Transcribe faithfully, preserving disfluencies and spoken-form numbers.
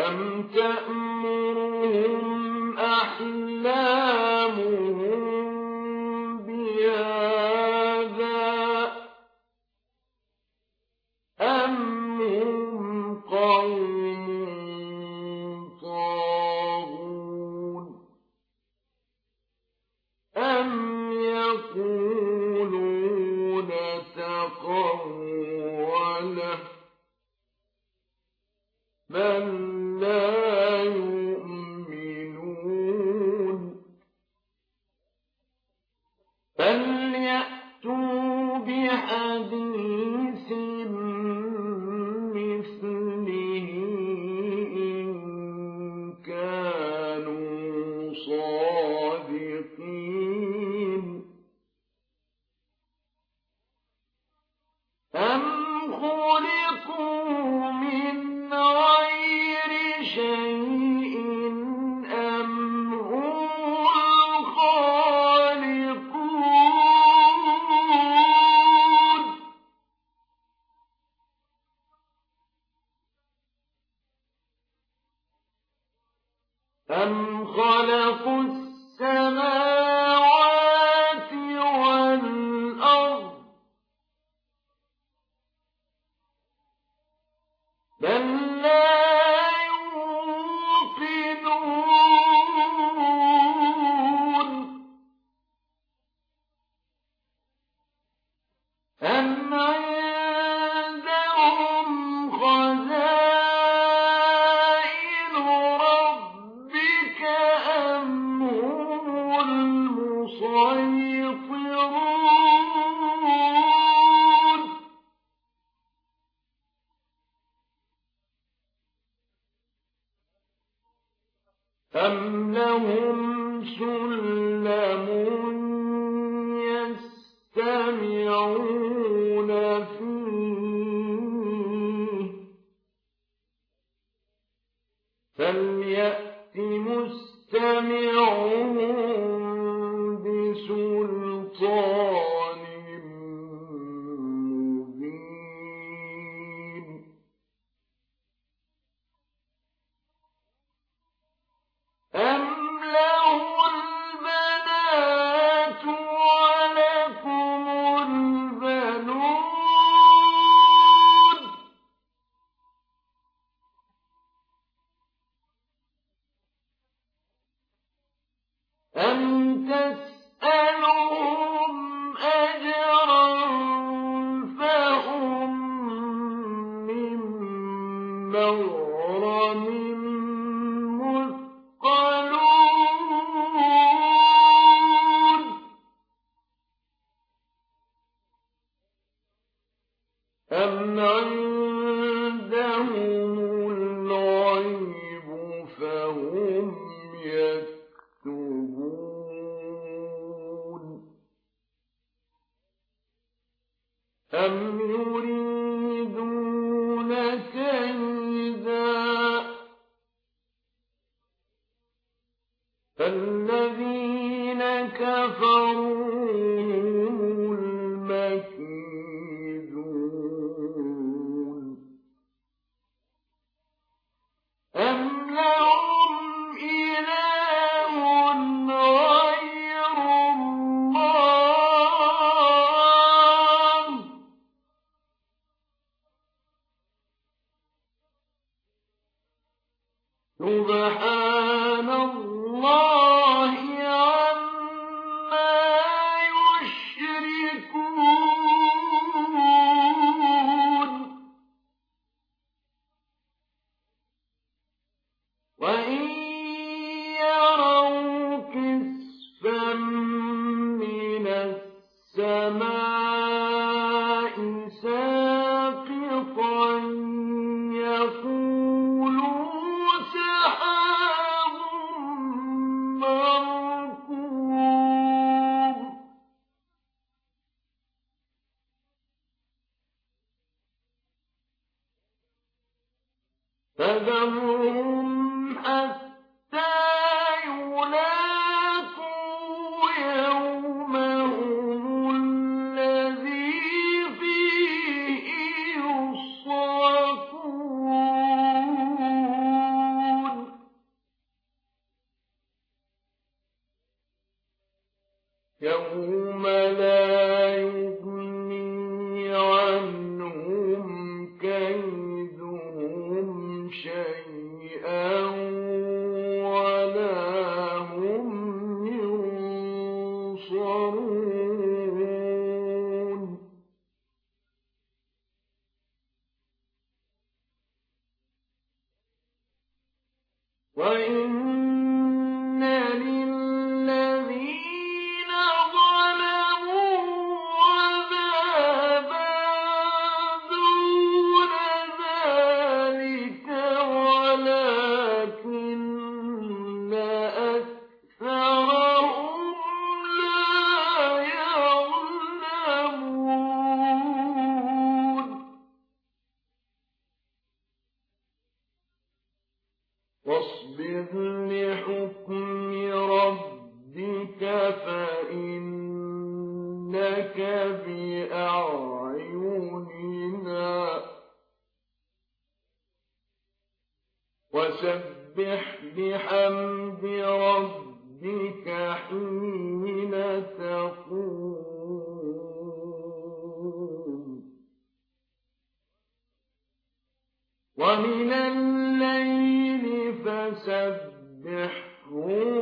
أَمْ تَأْمُرُهُمْ أَحْلَامُهُم بِهَٰذَا أَمْ هُمْ قَوْمٌ طَاغُونَ أَمْ يَقُولُونَ تَقَوَّلَهُ بَل لَّا يُؤْمِنُونَ فَلْيَأْتُوا بِحَدِيثٍ مِّثْلِهِ إِن كَانُوا صَادِقِينَ أَمْ خُلِقُوا مِنْ غَيْرِ شَيْءٍ أَمْ هُمُ الْخَالِقُونَ أَمْ خَلَقُوا السَّمَاوَاتِ وَالْأَرْضَ بَل لَّا يُوقِنُونَ أَمْ عِندَهُمْ خَزَائِنُ رَبِّكَ أَمْ هُمُ الْمُصَيْطِرُونَ أَمْ لَهُمْ سُلَّمٌ يَسْتَمِعُونَ فِيهِ فَلْيَأْتِ مُسْتَمِعُهُم بِسُلْطَانٍ مُّبِينٍ أَمْ لَهُ الْبَنَاتُ وَلَكُمُ الْبَنُونَ أَمْ تَسْأَلُهُمْ أَجْرًا فَهُم مِّن مَّغْرَمٍ مثقلون أَمْ عِندَهُمُ الْغَيْبُ فَهُمْ يَكْتُبُونَ أَمْ يُرِيدُونَ كَيْدًا فَالَّذِينَ كَفَرُوا هُمُ الْمَكِيدُونَ أَمْ لَهُمْ إِلَٰهٌ غَيْرُ اللَّهِ سُبْحَانَ اللَّهِ عَمَّا يُشْرِكُونَ وَإِن يَرَوْا كِسْفًا مِّنَ السَّمَاءِ سَاقِطًا يَقُولُوا سَحَابٌ مَّرْكُومٌ فَذَرْهُمْ حَتَّىٰ يُلَاقُوا يَوْمَهُمُ الَّذِي فِيهِ يُصْعَقُونَ وَإِنَّ لِلَّذِينَ ظَلَمُوا عَذَابًا دُونَ ذَٰلِكَ وَلَٰكِنَّ أَكْثَرَهُمْ لَا يَعْلَمُونَ وَاصْبِرْ لِحُكْمِ رَبِّكَ فَإِنَّكَ بِأَعْيُنِنَا وَسَبِّحْ بِحَمْدِ رَبِّكَ حِينَ تَقُومُ وَمِنَ اللَّيْلِ فَسَبِّحْهُ